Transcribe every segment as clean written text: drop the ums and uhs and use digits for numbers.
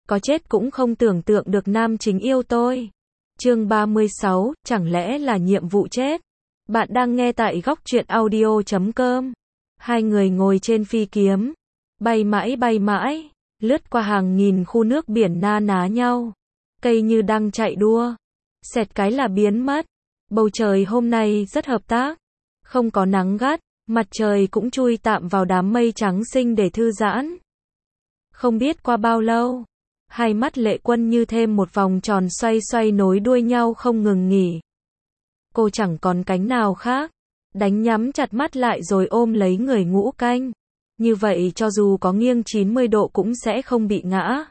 có chết cũng không tưởng tượng được nam chính yêu tôi. Chương 36, chẳng lẽ là nhiệm vụ chết? Bạn đang nghe tại góc truyện audio.com. Hai người ngồi trên phi kiếm, bay mãi, lướt qua hàng nghìn khu nước biển na ná nhau. Cây như đang chạy đua, xẹt cái là biến mất. Bầu trời hôm nay rất hợp tác, không có nắng gắt, mặt trời cũng chui tạm vào đám mây trắng xinh để thư giãn. Không biết qua bao lâu, hai mắt Lệ Quân như thêm một vòng tròn xoay nối đuôi nhau không ngừng nghỉ. Cô chẳng còn cánh nào khác, đánh nhắm chặt mắt lại rồi ôm lấy người Ngũ Canh. Như vậy cho dù có nghiêng 90 độ cũng sẽ không bị ngã.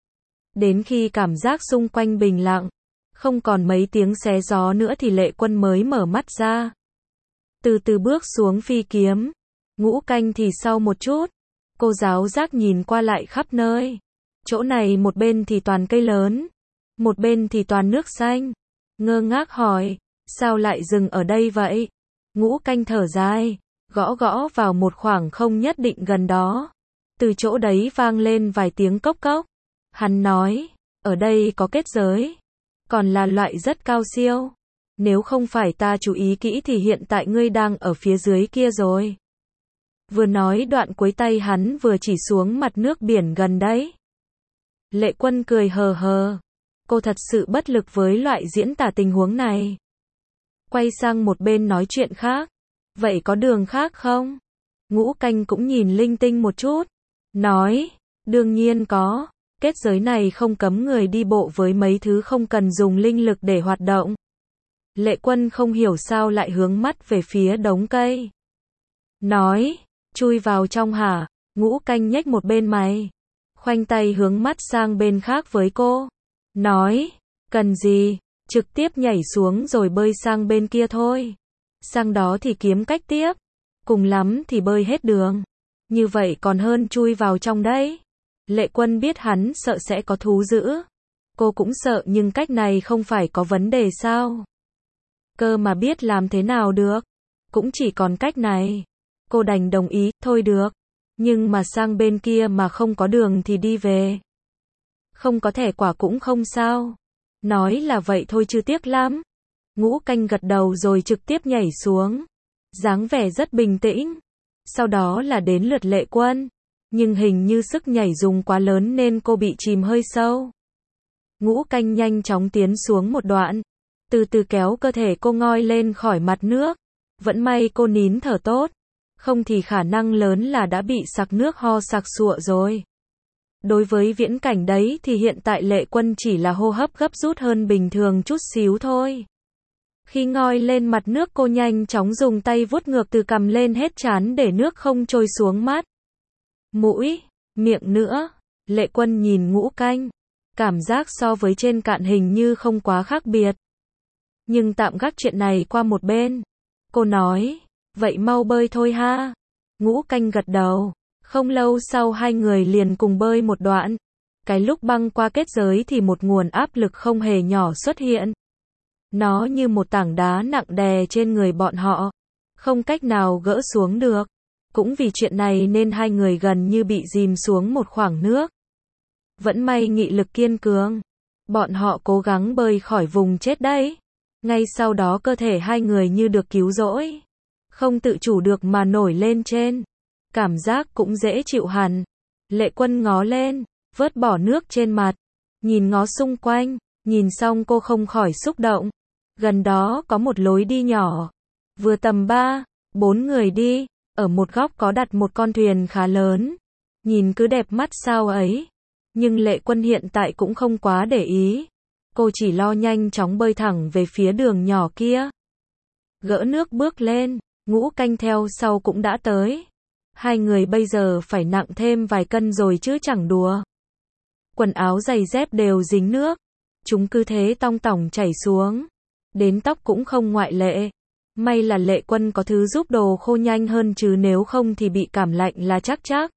Đến khi cảm giác xung quanh bình lặng, không còn mấy tiếng xé gió nữa thì Lệ Quân mới mở mắt ra. Từ từ bước xuống phi kiếm, Ngũ Canh thì sau một chút. Cô giáo giác nhìn qua lại khắp nơi. Chỗ này một bên thì toàn cây lớn, một bên thì toàn nước xanh. Ngơ ngác hỏi, sao lại dừng ở đây vậy? Ngũ Canh thở dài, gõ vào một khoảng không nhất định gần đó. Từ chỗ đấy vang lên vài tiếng cốc cốc. Hắn nói, ở đây có kết giới, còn là loại rất cao siêu. Nếu không phải ta chú ý kỹ thì hiện tại ngươi đang ở phía dưới kia rồi. Vừa nói đoạn cuối tay hắn vừa chỉ xuống mặt nước biển gần đấy. Lệ Quân cười hờ hờ. Cô thật sự bất lực với loại diễn tả tình huống này. Quay sang một bên nói chuyện khác. Vậy có đường khác không? Ngũ Canh cũng nhìn linh tinh một chút. Nói, đương nhiên có. Kết giới này không cấm người đi bộ với mấy thứ không cần dùng linh lực để hoạt động. Lệ Quân không hiểu sao lại hướng mắt về phía đống cây. Nói, chui vào trong hả? Ngũ Canh nhếch một bên mày, khoanh tay hướng mắt sang bên khác với cô. Nói, cần gì, trực tiếp nhảy xuống rồi bơi sang bên kia thôi. Sang đó thì kiếm cách tiếp, cùng lắm thì bơi hết đường. Như vậy còn hơn chui vào trong đấy. Lệ Quân biết hắn sợ sẽ có thú dữ. Cô cũng sợ nhưng cách này không phải có vấn đề sao? Cơ mà biết làm thế nào được. Cũng chỉ còn cách này. Cô đành đồng ý, thôi được. Nhưng mà sang bên kia mà không có đường thì đi về. Không có thẻ quả cũng không sao. Nói là vậy thôi chứ tiếc lắm. Ngũ Canh gật đầu rồi trực tiếp nhảy xuống. Dáng vẻ rất bình tĩnh. Sau đó là đến lượt Lệ Quân. Nhưng hình như sức nhảy dùng quá lớn nên cô bị chìm hơi sâu. Ngũ Canh nhanh chóng tiến xuống một đoạn. Từ từ kéo cơ thể cô ngoi lên khỏi mặt nước. Vẫn may cô nín thở tốt. Không thì khả năng lớn là đã bị sặc nước ho sặc sụa rồi. Đối với viễn cảnh đấy thì hiện tại Lệ Quân chỉ là hô hấp gấp rút hơn bình thường chút xíu thôi. Khi ngoi lên mặt nước cô nhanh chóng dùng tay vuốt ngược từ cằm lên hết trán để nước không trôi xuống mắt, mũi, miệng nữa. Lệ Quân nhìn Ngũ Canh. Cảm giác so với trên cạn hình như không quá khác biệt. Nhưng tạm gác chuyện này qua một bên. Cô nói, vậy mau bơi thôi ha. Ngũ Canh gật đầu. Không lâu sau hai người liền cùng bơi một đoạn. Cái lúc băng qua kết giới thì một nguồn áp lực không hề nhỏ xuất hiện. Nó như một tảng đá nặng đè trên người bọn họ. Không cách nào gỡ xuống được. Cũng vì chuyện này nên hai người gần như bị dìm xuống một khoảng nước. Vẫn may nghị lực kiên cường. Bọn họ cố gắng bơi khỏi vùng chết đấy. Ngay sau đó cơ thể hai người như được cứu rỗi. Không tự chủ được mà nổi lên trên. Cảm giác cũng dễ chịu hẳn. Lệ Quân ngó lên, vớt bỏ nước trên mặt. Nhìn ngó xung quanh, nhìn xong cô không khỏi xúc động. Gần đó có một lối đi nhỏ. Vừa tầm 3-4 người đi. Ở một góc có đặt một con thuyền khá lớn. Nhìn cứ đẹp mắt sao ấy. Nhưng Lệ Quân hiện tại cũng không quá để ý. Cô chỉ lo nhanh chóng bơi thẳng về phía đường nhỏ kia. Gỡ nước bước lên, Ngũ Canh theo sau cũng đã tới. Hai người bây giờ phải nặng thêm vài cân rồi chứ chẳng đùa. Quần áo giày dép đều dính nước. Chúng cứ thế tong tỏng chảy xuống. Đến tóc cũng không ngoại lệ. May là Lệ Quân có thứ giúp đồ khô nhanh hơn chứ nếu không thì bị cảm lạnh là chắc.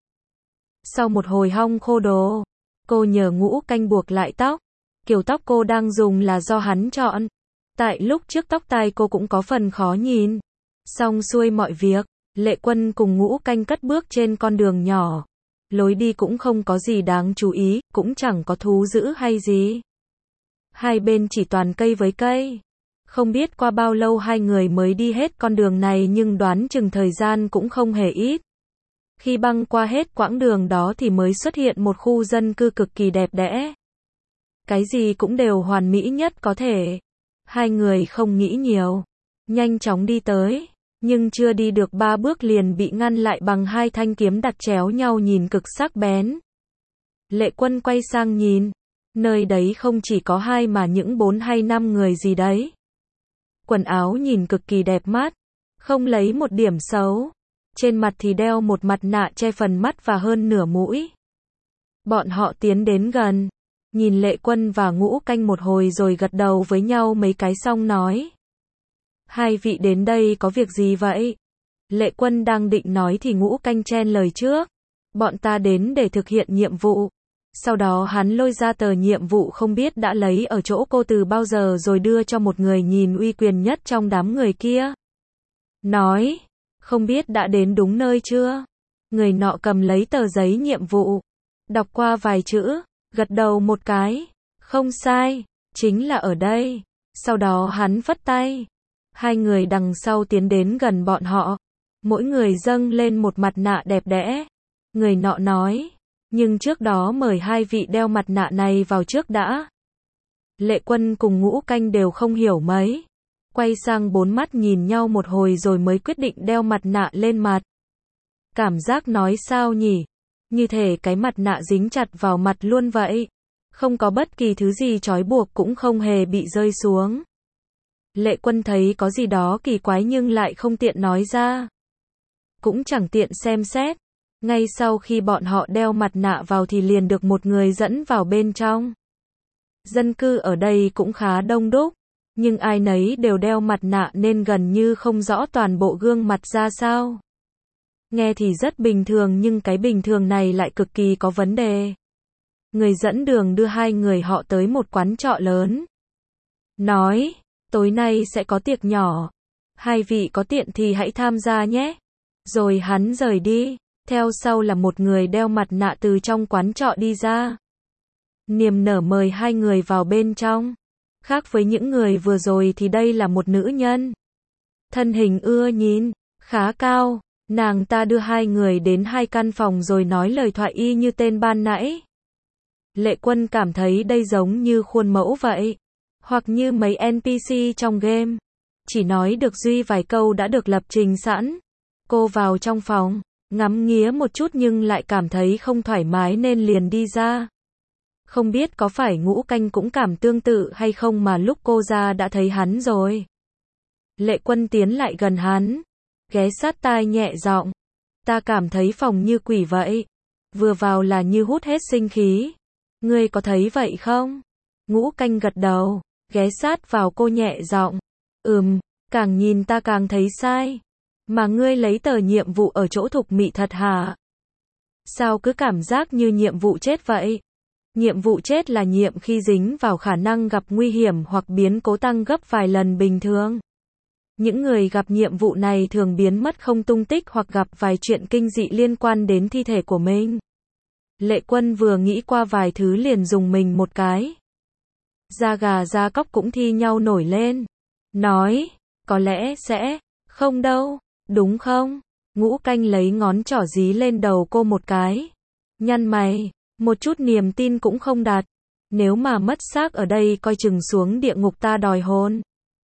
Sau một hồi hong khô đồ, cô nhờ Ngũ Canh buộc lại tóc. Kiểu tóc cô đang dùng là do hắn chọn. Tại lúc trước tóc tai cô cũng có phần khó nhìn. Xong xuôi mọi việc, Lệ Quân cùng Ngũ Canh cất bước trên con đường nhỏ. lối đi cũng không có gì đáng chú ý, cũng chẳng có thú dữ hay gì. Hai bên chỉ toàn cây với cây. Không biết qua bao lâu hai người mới đi hết con đường này nhưng đoán chừng thời gian cũng không hề ít. Khi băng qua hết quãng đường đó thì mới xuất hiện một khu dân cư cực kỳ đẹp đẽ. Cái gì cũng đều hoàn mỹ nhất có thể. Hai người không nghĩ nhiều, nhanh chóng đi tới, nhưng chưa đi được 3 bước liền bị ngăn lại bằng hai thanh kiếm đặt chéo nhau nhìn cực sắc bén. Lệ Quân quay sang nhìn, nơi đấy không chỉ có hai mà những 4 hay 5 người gì đấy. Quần áo nhìn cực kỳ đẹp mắt, không lấy một điểm xấu. Trên mặt thì đeo một mặt nạ che phần mắt và hơn nửa mũi. Bọn họ tiến đến gần, nhìn Lệ Quân và Ngũ Canh một hồi rồi gật đầu với nhau mấy cái xong nói. Hai vị đến đây có việc gì vậy? Lệ Quân đang định nói thì Ngũ Canh chen lời trước. Bọn ta đến để thực hiện nhiệm vụ. Sau đó hắn lôi ra tờ nhiệm vụ không biết đã lấy ở chỗ cô từ bao giờ rồi đưa cho một người nhìn uy quyền nhất trong đám người kia. Nói, không biết đã đến đúng nơi chưa? Người nọ cầm lấy tờ giấy nhiệm vụ, đọc qua vài chữ, gật đầu một cái. Không sai, chính là ở đây. Sau đó hắn phất tay. Hai người đằng sau tiến đến gần bọn họ. Mỗi người dâng lên một mặt nạ đẹp đẽ. Người nọ nói, nhưng trước đó mời hai vị đeo mặt nạ này vào trước đã. Lệ Quân cùng Ngũ Canh đều không hiểu mấy. Quay sang bốn mắt nhìn nhau một hồi rồi mới quyết định đeo mặt nạ lên mặt. Cảm giác nói sao nhỉ? Như thể cái mặt nạ dính chặt vào mặt luôn vậy. Không có bất kỳ thứ gì trói buộc cũng không hề bị rơi xuống. Lệ Quân thấy có gì đó kỳ quái nhưng lại không tiện nói ra. Cũng chẳng tiện xem xét. Ngay sau khi bọn họ đeo mặt nạ vào thì liền được một người dẫn vào bên trong. Dân cư ở đây cũng khá đông đúc, nhưng ai nấy đều đeo mặt nạ nên gần như không rõ toàn bộ gương mặt ra sao. Nghe thì rất bình thường nhưng cái bình thường này lại cực kỳ có vấn đề. Người dẫn đường đưa hai người họ tới một quán trọ lớn. Nói, tối nay sẽ có tiệc nhỏ. Hai vị có tiện thì hãy tham gia nhé. Rồi hắn rời đi. Theo sau là một người đeo mặt nạ từ trong quán trọ đi ra. Niềm nở mời hai người vào bên trong. Khác với những người vừa rồi thì đây là một nữ nhân. Thân hình ưa nhìn, khá cao. Nàng ta đưa hai người đến hai căn phòng rồi nói lời thoại y như tên ban nãy. Lệ Quân cảm thấy đây giống như khuôn mẫu vậy. Hoặc như mấy NPC trong game. Chỉ nói được duy vài câu đã được lập trình sẵn. Cô vào trong phòng, ngắm nghía một chút nhưng lại cảm thấy không thoải mái nên liền đi ra. Không biết có phải Ngũ Canh cũng cảm tương tự hay không mà lúc cô ra đã thấy hắn rồi. Lệ Quân tiến lại gần hắn, ghé sát tai nhẹ giọng. Ta cảm thấy phòng như quỷ vậy. Vừa vào là như hút hết sinh khí. Ngươi có thấy vậy không? Ngũ Canh gật đầu, ghé sát vào cô nhẹ giọng. Càng nhìn ta càng thấy sai. Mà ngươi lấy tờ nhiệm vụ ở chỗ Thục Mị thật hả? Sao cứ cảm giác như nhiệm vụ chết vậy? Nhiệm vụ chết là nhiệm khi dính vào khả năng gặp nguy hiểm hoặc biến cố tăng gấp vài lần bình thường. Những người gặp nhiệm vụ này thường biến mất không tung tích hoặc gặp vài chuyện kinh dị liên quan đến thi thể của mình. Lệ Quân vừa nghĩ qua vài thứ liền dùng mình một cái. Da gà da cóc cũng thi nhau nổi lên. Nói, có lẽ sẽ, không đâu, đúng không? Ngũ Canh lấy ngón trỏ dí lên đầu cô một cái. Nhăn mày, một chút niềm tin cũng không đạt. Nếu mà mất xác ở đây coi chừng xuống địa ngục ta đòi hôn.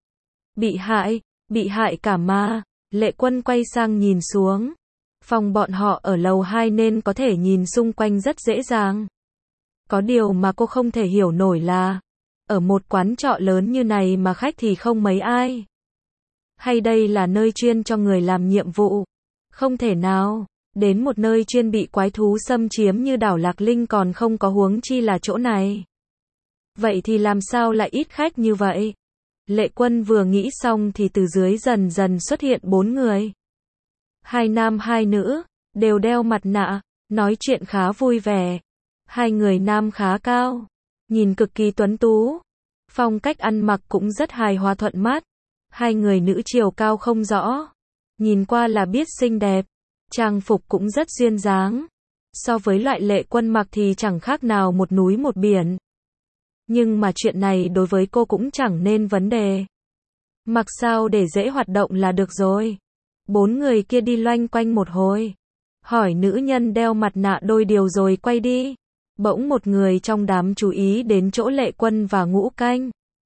Bị hại cả mà. Lệ Quân quay sang nhìn xuống. Phòng bọn họ ở lầu 2 nên có thể nhìn xung quanh rất dễ dàng. Có điều mà cô không thể hiểu nổi là, ở một quán trọ lớn như này mà khách thì không mấy ai. Hay đây là nơi chuyên cho người làm nhiệm vụ? Không thể nào, đến một nơi chuyên bị quái thú xâm chiếm như đảo Lạc Linh còn không có huống chi là chỗ này. Vậy thì làm sao lại ít khách như vậy? Lệ Quân vừa nghĩ xong thì từ dưới dần dần xuất hiện 4 người. 2 nam 2 nữ, đều đeo mặt nạ, nói chuyện khá vui vẻ. 2 người nam khá cao, nhìn cực kỳ tuấn tú. Phong cách ăn mặc cũng rất hài hòa thuận mắt. 2 người nữ chiều cao không rõ, nhìn qua là biết xinh đẹp. Trang phục cũng rất duyên dáng. So với loại Lệ Quân mặc thì chẳng khác nào một núi một biển. Nhưng mà chuyện này đối với cô cũng chẳng nên vấn đề. Mặc sao để dễ hoạt động là được rồi. Bốn người kia đi loanh quanh một hồi. Hỏi nữ nhân đeo mặt nạ đôi điều rồi quay đi. Bỗng một người trong đám chú ý đến chỗ Lệ Quân và Ngũ Canh.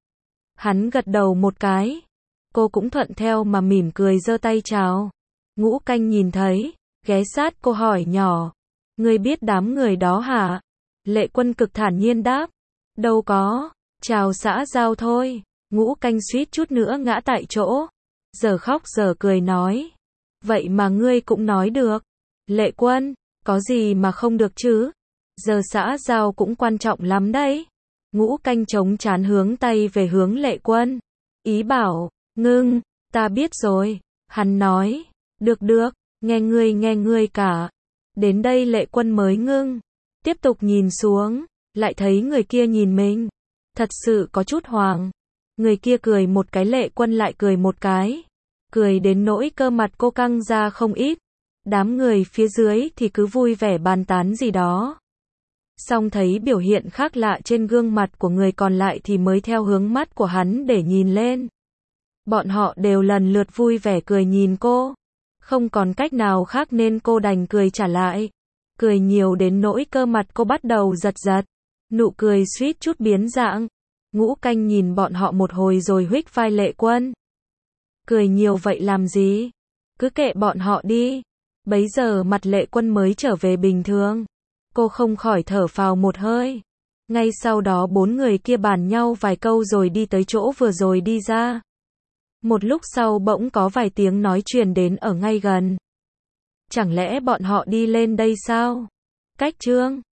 Hắn gật đầu một cái. Cô cũng thuận theo mà mỉm cười giơ tay chào. Ngũ Canh nhìn thấy, ghé sát cô hỏi nhỏ. Ngươi biết đám người đó hả? Lệ Quân cực thản nhiên đáp. Đâu có, chào xã giao thôi. Ngũ Canh suýt chút nữa ngã tại chỗ. Giờ khóc giờ cười nói. Vậy mà ngươi cũng nói được. Lệ Quân, có gì mà không được chứ? Giờ xã giao cũng quan trọng lắm đấy. Ngũ Canh chống trán hướng tay về hướng Lệ Quân. Ý bảo, ngưng, ta biết rồi. Hắn nói, được, nghe ngươi cả. Đến đây Lệ Quân mới ngưng. Tiếp tục nhìn xuống, lại thấy người kia nhìn mình. Thật sự có chút hoảng. Người kia cười một cái, Lệ Quân lại cười một cái. Cười đến nỗi cơ mặt cô căng ra không ít. Đám người phía dưới thì cứ vui vẻ bàn tán gì đó. Xong thấy biểu hiện khác lạ trên gương mặt của người còn lại thì mới theo hướng mắt của hắn để nhìn lên. Bọn họ đều lần lượt vui vẻ cười nhìn cô. Không còn cách nào khác nên cô đành cười trả lại. Cười nhiều đến nỗi cơ mặt cô bắt đầu giật giật. Nụ cười suýt chút biến dạng. Ngũ Canh nhìn bọn họ một hồi rồi huých vai Lệ Quân. Cười nhiều vậy làm gì? Cứ kệ bọn họ đi. Bấy giờ mặt Lệ Quân mới trở về bình thường. Cô không khỏi thở phào một hơi. Ngay sau đó bốn người kia bàn nhau vài câu rồi đi tới chỗ vừa rồi đi ra. Một lúc sau bỗng có vài tiếng nói truyền đến ở ngay gần. Chẳng lẽ bọn họ đi lên đây sao? Cách Trương